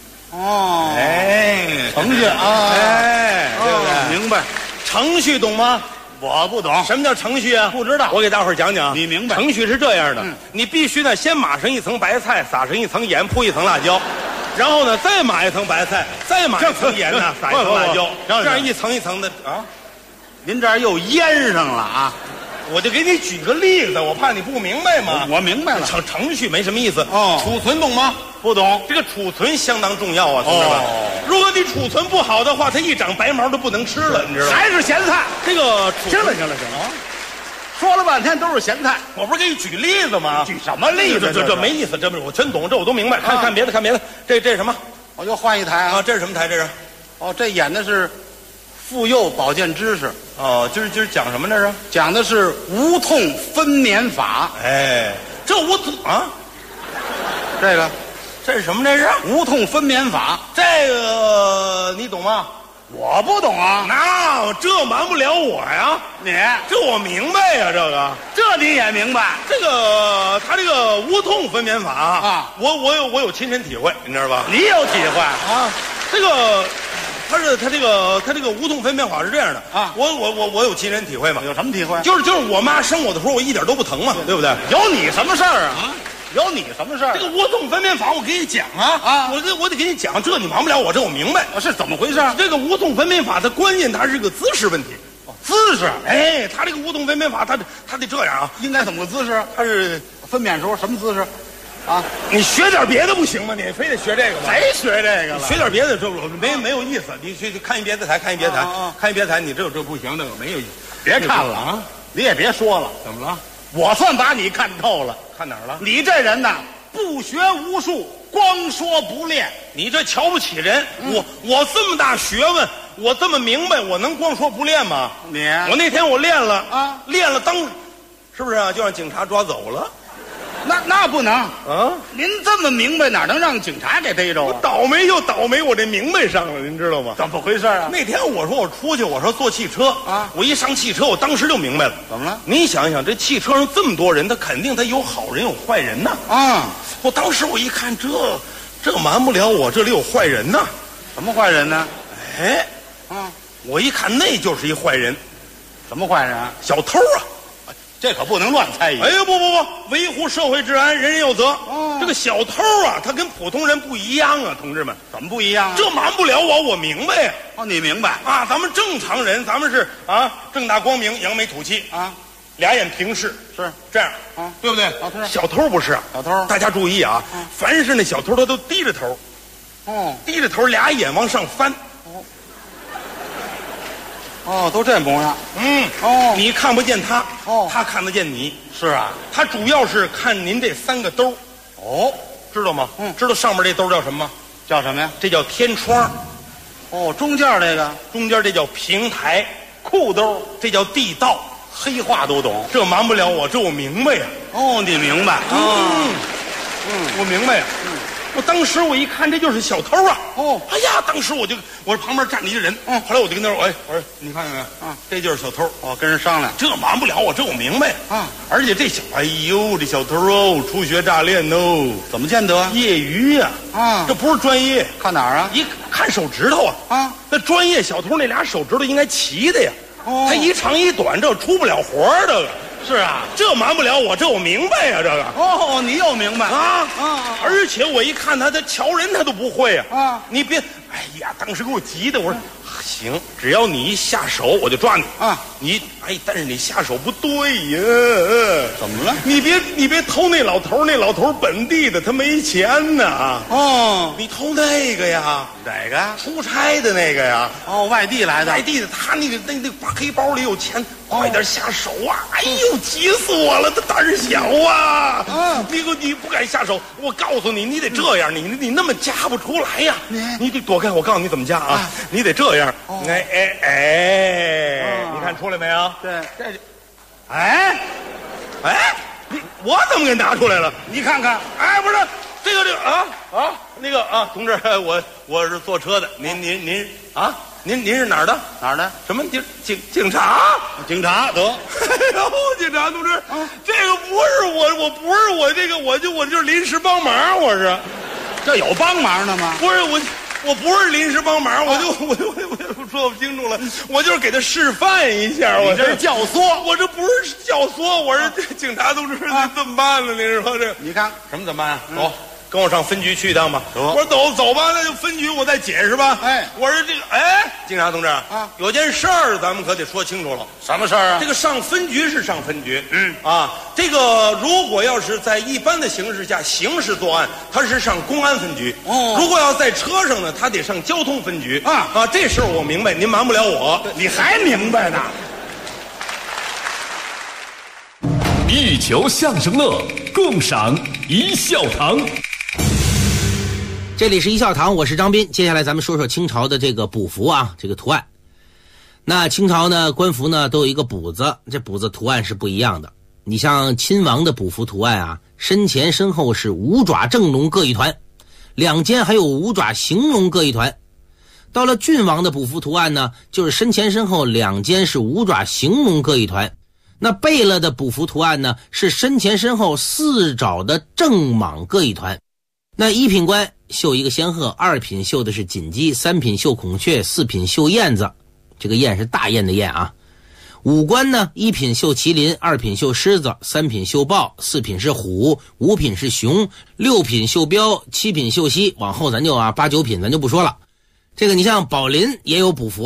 哎， 程序啊， 哎，对不对？ 明白。 程序懂吗？ 我不懂。 什么叫程序啊？ 不知道。 我给大伙儿讲讲。 你明白？ 程序是这样的，你必须呢先码上一层白菜，撒上一层盐，铺一层辣椒，然后呢再码一层白菜，再码一层盐呢，撒一层辣椒，这样一层一层的啊。 您这儿又腌上了啊！ 我就给你举个例子，我怕你不明白嘛。 我明白了， 程序没什么意思。储存懂吗？ 不懂。 这个储存相当重要啊，同志们。如果你储存不好的话，它一长白毛就不能吃了，你知道吗？ 还是咸菜。 这个行了，说了半天都是咸菜， 我不是给你举例子吗？ 举什么例子？ 这没意思，这我真懂，这我都明白。看别的，这是什么？ 我又换一台啊！ 这是什么台？这是？ 这演的是妇幼保健知识。 今儿讲什么这是？ 讲的是无痛分娩法。 哎，这无痛啊？这是什么？这是无痛分娩法。 这个你懂吗？ 我不懂啊。 那这瞒不了我呀。这我明白呀， 这你也明白？ 他这个无痛分娩法啊，我有亲身体会，你知道吧？ 你有体会啊？他这个无痛分娩法是这样的啊，我有亲身体会嘛？ 有什么体会？ 就是我妈生我的时候，我一点都不疼嘛，对不对？ 有你什么事儿啊？有你什么事儿？ 这个无痛分娩法我给你讲啊！我得给你讲，这你瞒不了我，这我明白。 是怎么回事？ 这个无痛分娩法的关键它是个姿势问题。 姿势。 哎，他这个无痛分娩法，他得这样啊， 应该怎么个姿势？ 他是分娩时候什么姿势？啊， 你学点别的不行吗？你非得学这个吗？ 谁学这个了？ 学点别的，这没有意思。你去看一别的台，看一别的台，看一别的台，你这不行，那个没有意思。 别看了啊！你也别说了， 怎么了？ 我算把你看透了。 看哪儿了？ 你这人呐，不学无术，光说不练。 你这瞧不起人。我这么大学问，我这么明白，我能光说不练吗？我那天我练了啊，练了是不是啊？就让警察抓走了。 那不能啊！您这么明白，哪能让警察给逮着啊？ 我倒霉就倒霉，我这明白上了，您知道吗？ 怎么回事啊？ 那天我说我出去，我说坐汽车啊，我一上汽车，我当时就明白了。 怎么了？ 你想想，这汽车上这么多人，他肯定他有好人有坏人呐。啊！我当时我一看，这瞒不了我，这里有坏人呐。 什么坏人呢？ 哎，我一看那就是一坏人。 什么坏人啊？ 小偷啊！ 这可不能乱猜疑。 哎呀，不，维护社会治安，人人有责。这个小偷啊，他跟普通人不一样啊，同志们。 怎么不一样啊？ 这瞒不了我明白呀。 哦，你明白啊？咱们正常人，咱们是啊，正大光明，扬眉吐气啊，俩眼平视， 是这样啊，对不对？小偷不是。 小偷， 大家注意啊，凡是那小偷，他都低着头。哦，低着头，俩眼往上翻。 哦，都这模样。 你看不见他，他看得见你。 是啊， 他主要是看您这3个兜。哦，知道吗？知道上面这兜叫什么？ 叫什么呀？ 这叫天窗。 哦，中间这个， 中间这叫平台。裤兜这叫地道。 黑话都懂， 这瞒不了我，这我明白呀。 哦，你明白？ 我明白呀。我当时我一看，这就是小偷啊！哦，哎呀，当时我说旁边站着一个人，后来我就跟他说，我说你看看啊，这就是小偷。 哦，跟人商量， 这瞒不了我，这我明白啊。而且这哎呦，这小偷哦，初学乍练哦， 怎么见得？ 业余呀！这不是专业。 看哪儿啊？ 一看手指头啊！那专业小偷那俩手指头应该齐的呀。哦，他一长一短，这出不了活儿，这个。 是啊， 这瞒不了我，这我明白呀，这个。 哦，你又明白啊！而且我一看他瞧人他都不会呀。你别，哎呀，当时给我急的，我说行，只要你一下手，我就抓你啊！但是你下手不对呀。 怎么了？ 你别偷那老头，那老头本地的，他没钱呢。哦，你偷那个呀？ 哪个？ 出差的那个呀？ 哦，外地来的。 外地的，他那黑包里有钱。快点下手啊！哎呦，急死我了！他胆儿小啊！你不敢下手，我告诉你，你得这样，你那么夹不出来呀！你得躲开，我告诉你怎么夹啊！你得这样，你看出来没有？ 对， 我怎么给拿出来了？ 你看看， 不是这个同志，我是坐车的，您啊。您是哪儿的？ 哪儿的？ 什么警察？ 警察得。 哎呦，警察同志，这个不是我不是我这个，我就是临时帮忙，我是。 这有帮忙的吗？ 不是我不是临时帮忙，我说不清楚了，我就是给他示范一下。 我这是教唆， 我这不是教唆，我是这警察同志，怎么办呢？您说这？ 你看什么怎么办啊？走。跟我上分局去一趟吧。我说走吧，那就分局，我再解释吧。我说这个，警察同志啊，有件事儿咱们可得说清楚了。 什么事儿啊？ 这个上分局是上分局，这个如果要是在一般的形势下刑事作案，他是上公安分局。如果要在车上呢，他得上交通分局。这事儿我明白，您瞒不了我。 你还明白呢？ 一球相声乐，共赏一笑堂。 这里是一笑堂，我是张斌。接下来咱们说说清朝的这个补服啊，这个图案。那清朝呢，官服呢都有一个补子，这补子图案是不一样的。你像亲王的补服图案啊，身前身后是五爪正龙各一团，两肩还有五爪行龙各一团。到了郡王的补服图案呢，就是身前身后两肩是五爪行龙各一团。那贝勒的补服图案呢，是身前身后四爪的正蟒各一团。那一品官绣一个仙鹤，二品绣的是锦鸡，三品绣孔雀，四品绣燕子，这个燕是大雁的雁啊。五官呢，一品绣麒麟，二品绣狮子，三品绣豹，四品是虎，五品是熊，六品绣彪，七品绣犀，往后咱就8、9品咱就不说了。这个你像宝林也有补服啊，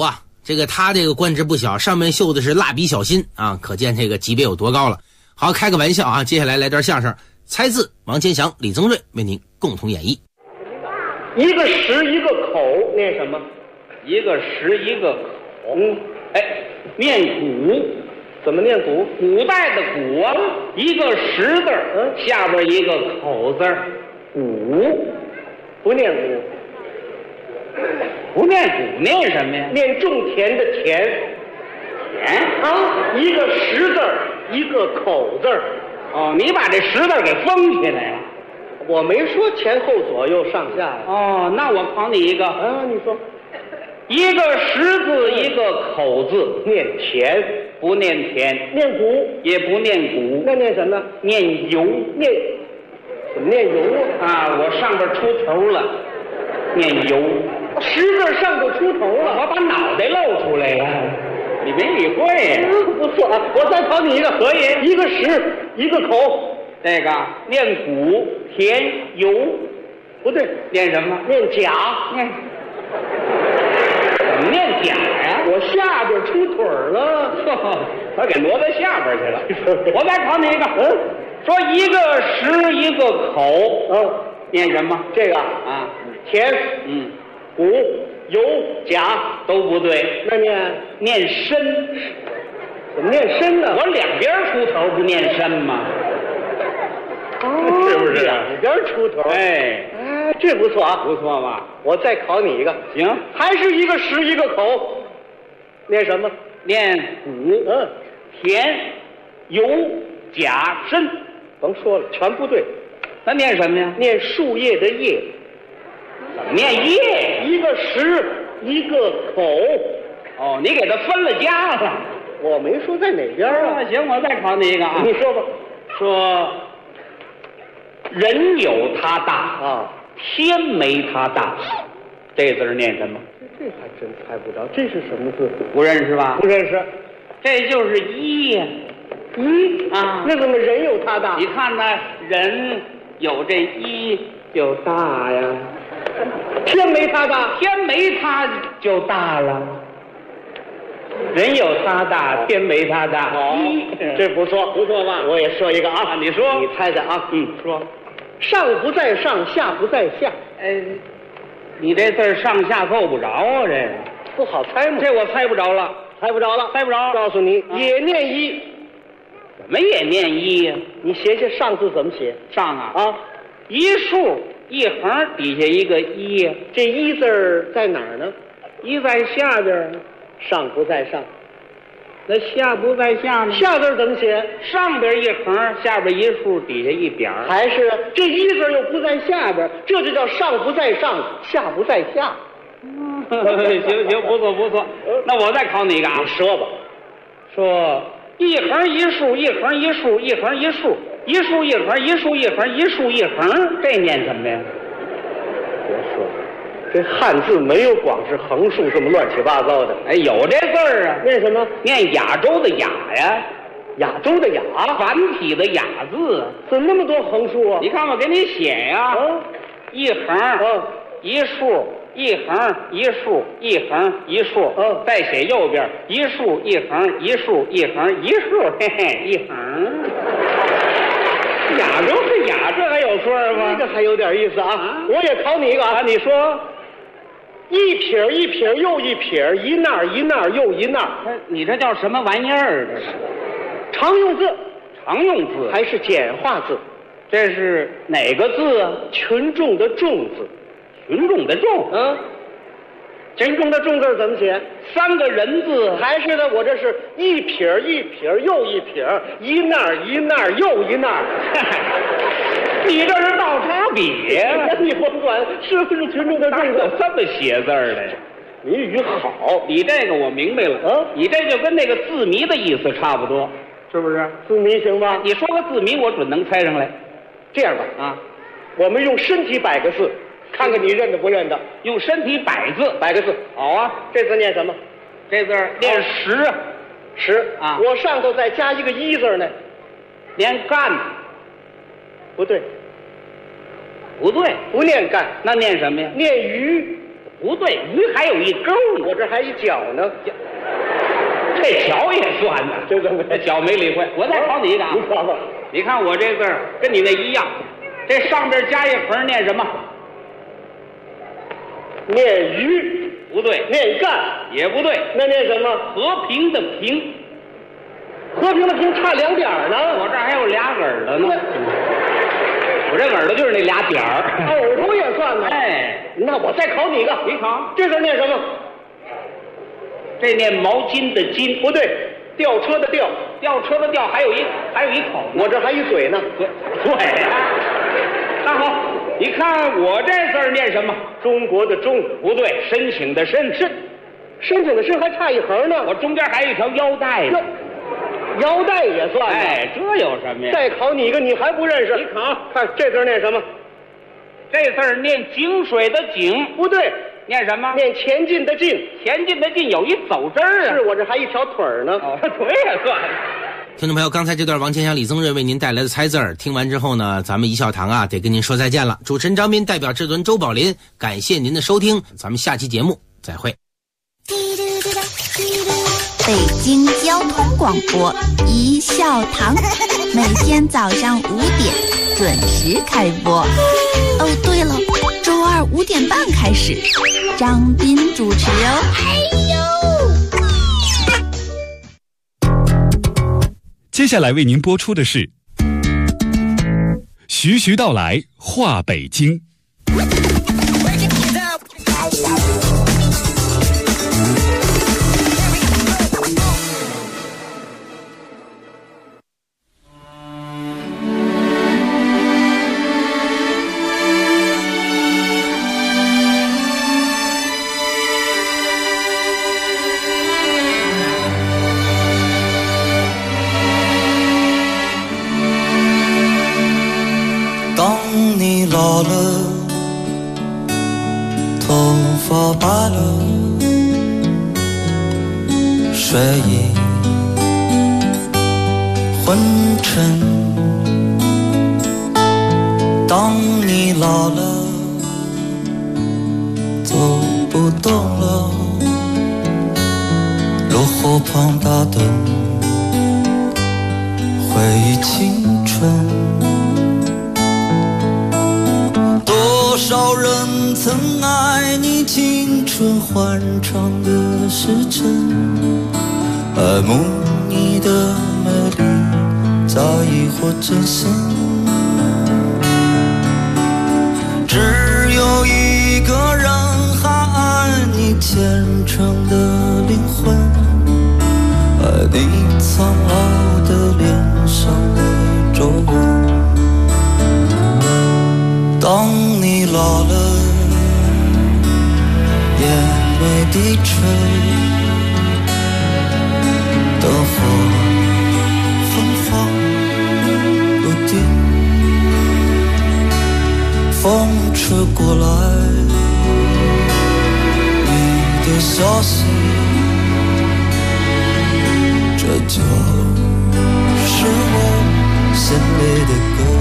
这个他这个官职不小，上面绣的是蜡笔小新啊，可见这个级别有多高了。好，开个玩笑啊，接下来来段相声，猜字，王千祥、李增瑞为您共同演绎。 一个十一个口，念什么？一个十一个口，念古。怎么念古？古代的古啊，一个十字下边一个口字，古，不念古，不念古，念什么呀？念种田的田，田啊，一个十字一个口字。哦，你把这十字给封起来了。我没说前后左右上下呀。哦，那我考你一个啊，你说，一个十字一个口字，念田。不念田，念古也不念古，那念什么？念油，念怎么念油啊？我上边出头了，念油，十字上头出头了，我把脑袋露出来了，你没理会呀？不错啊，我再考你一个，可以，一个十，一个口，这个念古田油，不对，念什么？念甲，念。怎么念甲呀？我下边出腿了，他给挪到下边去了。我再考你一个，说一个十一个口，念什么？这个啊，田，古，油，甲都不对，那念申，怎么念申呢？我两边出头不念申吗？是不是两边出头？哎，这不错啊，不错吧？我再考你一个，行，还是一个十一个口，念什么？念古，田，油，甲，申，甭说了，全不对。那念什么呀？念树叶的叶。怎么念叶？一个十，一个口。哦，你给它分了家了。我没说在哪边啊。行，我再考你一个啊。你说吧。说。人有他大啊，天没他大，这字念什么？这还真猜不着，这是什么字？不认识吧？不认识，这就是一呀，一啊，那怎么人有他大？你看呢，人有这一就大呀，天没他大，天没他就大了。人有他大，天没他大。好，这不错，不错吧？我也说一个啊，你说，你猜猜啊？说，上不在上，下不在下。你这字上下够不着啊，这个不好猜吗？这我猜不着了，猜不着了，猜不着。告诉你，也念一，怎么也念一呀？你写写上字怎么写？上啊，一竖一横底下一个一呀，这一字在哪儿呢？一在下边。上不在上，那下不在下呢？下字怎么写？上边一横，下边一竖，底下一点儿。还是这一字又不在下边，这就叫上不在上，下不在下。行，不错不错。那我再考你一个啊，你说吧。说一横一竖，一横一竖，一横一竖，一竖一横，一竖一横，一竖一横，这念什么呀？别说。这汉字没有光是横竖这么乱七八糟的，有这字儿啊，念什么？念亚洲的亚呀，亚洲的亚，繁体的亚字，怎么那么多横竖啊？你看我给你写呀，一横，一竖，一横一竖，一横一竖，再写右边一竖一横一竖一横一竖，嘿嘿，一横。亚洲是亚，这还有错吗？这个还有点意思啊！我也考你一个啊，你说。一撇一撇又一撇，一捺一捺又一捺，你这叫什么玩意儿？这是常用字，常用字还是简化字？这是哪个字啊？群众的众字，群众的众，群众的众字怎么写？三个人字，还是的，我这是一撇一撇又一撇，一捺一捺又一捺。你这是倒插笔呀！你甭管是不是群众的众字，这么写字儿的。谜语好，你这个我明白了。你这就跟那个字谜的意思差不多，是不是？字谜行吧？你说个字谜，我准能猜上来。这样吧，啊，我们用身体摆个字，看看你认得不认得。用身体摆字，摆个字。好啊，这字念什么？这字念十，十啊。我上头再加一个一字呢，念干。不对，不对，不念干，那念什么呀？念鱼， 不对，鱼还有一钩呢， 我这还一脚呢。 这脚也算呢， 这脚没理会。我再考你一个啊， 你考考。 你看我这字儿跟你那一样，这上边加一横念什么？ 念鱼。 不对， 念干也不对， 那念什么？ 和平的平。 和平的平差2点呢。 我这还有俩耳朵呢。我这耳朵就是那俩点儿。 耳朵也算呢。 哎， 那我再考你一个。 你考。 这字念什么？ 这念毛巾的巾。 不对，吊车的吊。 吊车的吊还有一口。 我这还一嘴呢。 对呀。那好，你看我这字儿念什么？ 中国的中。 不对，申请的申。 申请的申还差一横呢。 我中间还有一条腰带呢。 腰带也算。 哎，这有什么呀？ 再考你一个，你还不认识？ 你考。 看这字念什么？ 这字儿念井水的井。 不对， 念什么？ 念前进的进。 前进的进有一走针儿啊。 是我这还一条腿儿呢。 哦，腿也算。 听众朋友，刚才这段王千祥、李增瑞为您带来的猜字儿，听完之后呢，咱们一笑堂啊得跟您说再见了。主持人张斌代表制作人周宝林，感谢您的收听，咱们下期节目再会。 北京交通广播一笑堂，每天早上5点准时开播。哦，对了，周2 5点半开始，张斌主持哦。 接下来为您播出的是徐徐道来话北京。 你老了，头发白了，睡意昏沉。当你老了，走不动了，路后旁打盹，回忆青春。多少人曾爱你青春欢畅的时辰，爱慕你的美丽，在意或真心。只有一个人还爱你虔诚的灵魂，爱你苍老的脸上的皱纹。当你老了，眼眉低垂，灯火昏黄不定，风吹过来，你的消息，这就是我心里的歌。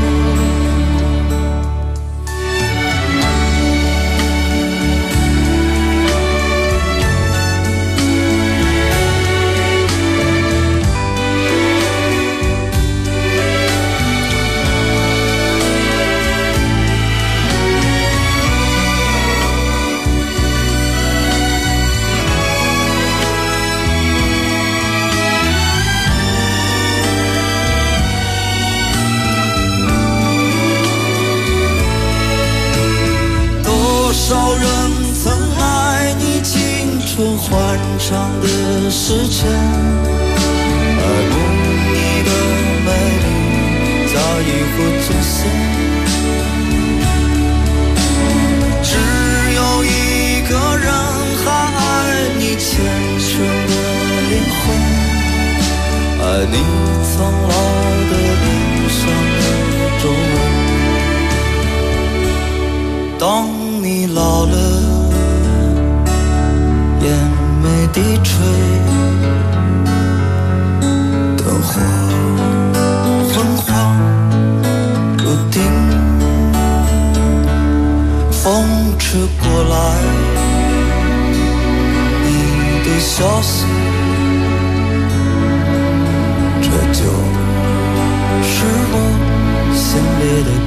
多少人曾爱你青春欢畅的时辰，爱慕你的美丽，在意或真心。只有一个人还爱你虔诚的灵魂，爱你苍老的脸上的皱纹。当你老了，眼眉低垂，灯火昏黄不定，风吹过来， 消失，这就是我心里的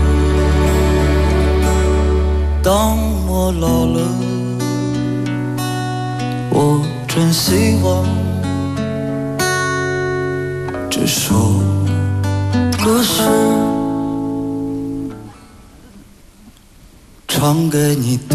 歌。当我老了，我真希望这首歌是唱给你的。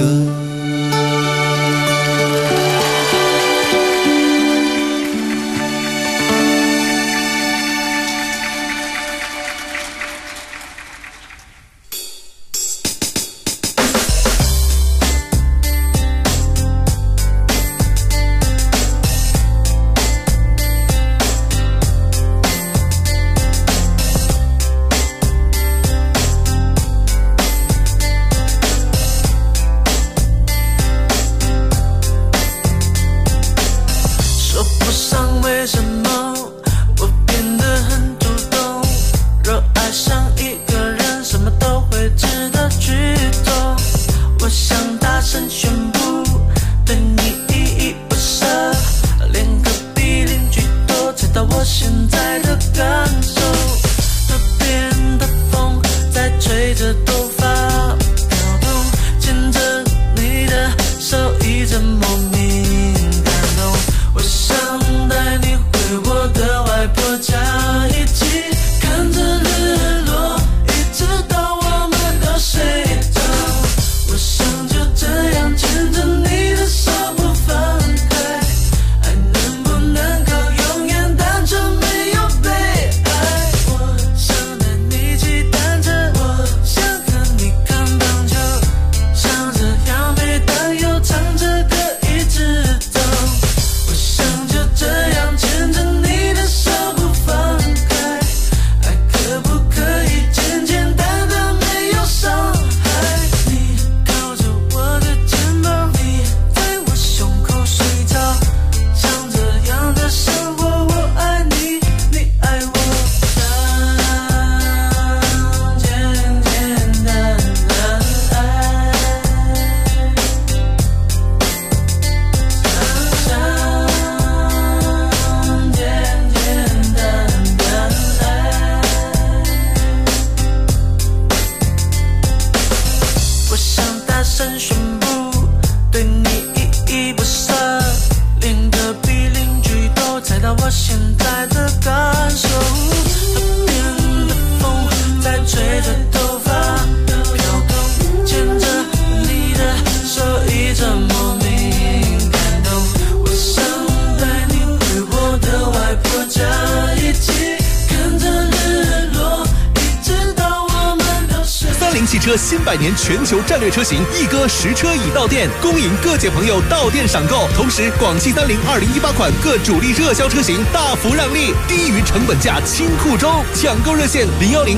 汽车新100年全球战略车型一哥实车已到店，恭迎各界朋友到店赏购。同时，广汽30 2018款各主力热销车型大幅让利，低于成本价清库中，抢购热线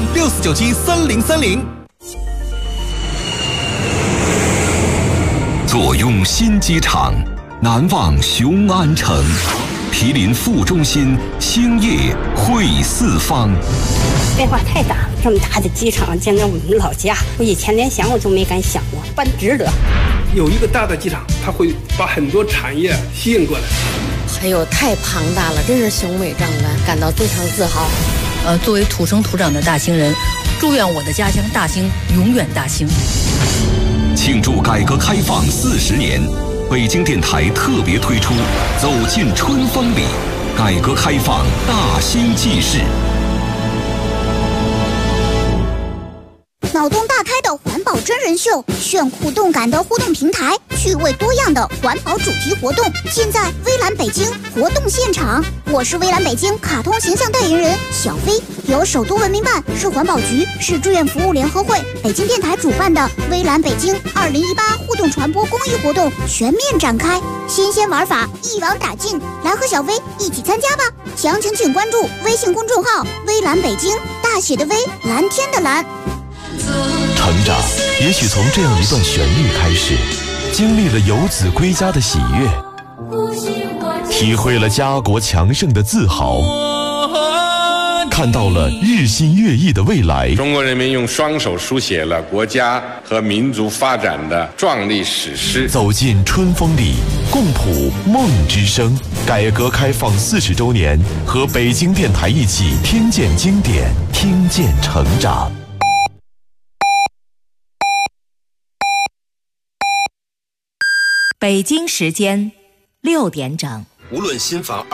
01064973030。 坐拥新机场，南望雄安城，毗邻副中心，兴业汇四方。 变化太大了，这么大的机场建在我们老家，我以前连想我都没敢想过，办值得。 有一个大的机场，它会把很多产业吸引过来。 哎呦，太庞大了，真是雄伟壮观，感到非常自豪。 作为土生土长的大兴人，祝愿我的家乡大兴永远大兴。 庆祝改革开放40年，北京电台特别推出《走进春风里》，改革开放大兴纪事。 脑洞大开的环保真人秀，炫酷动感的互动平台，趣味多样的环保主题活动，尽在微蓝北京活动现场。我是微蓝北京卡通形象代言人小飞，由首都文明办、市环保局、市志愿服务联合会、北京电台主办的微蓝北京2018互动传播公益活动全面展开，新鲜玩法一网打尽，来和小飞一起参加吧！详情请关注微信公众号微蓝北京，大写的微，蓝天的蓝。 成长也许从这样一段旋律开始，经历了游子归家的喜悦，体会了家国强盛的自豪， 看到了日新月异的未来。 中国人民用双手书写了国家和民族发展的壮丽史诗。 走进春风里，共谱梦之声。改革开放40周年，和北京电台一起听见经典，听见成长。 北京时间6点整。 无论新房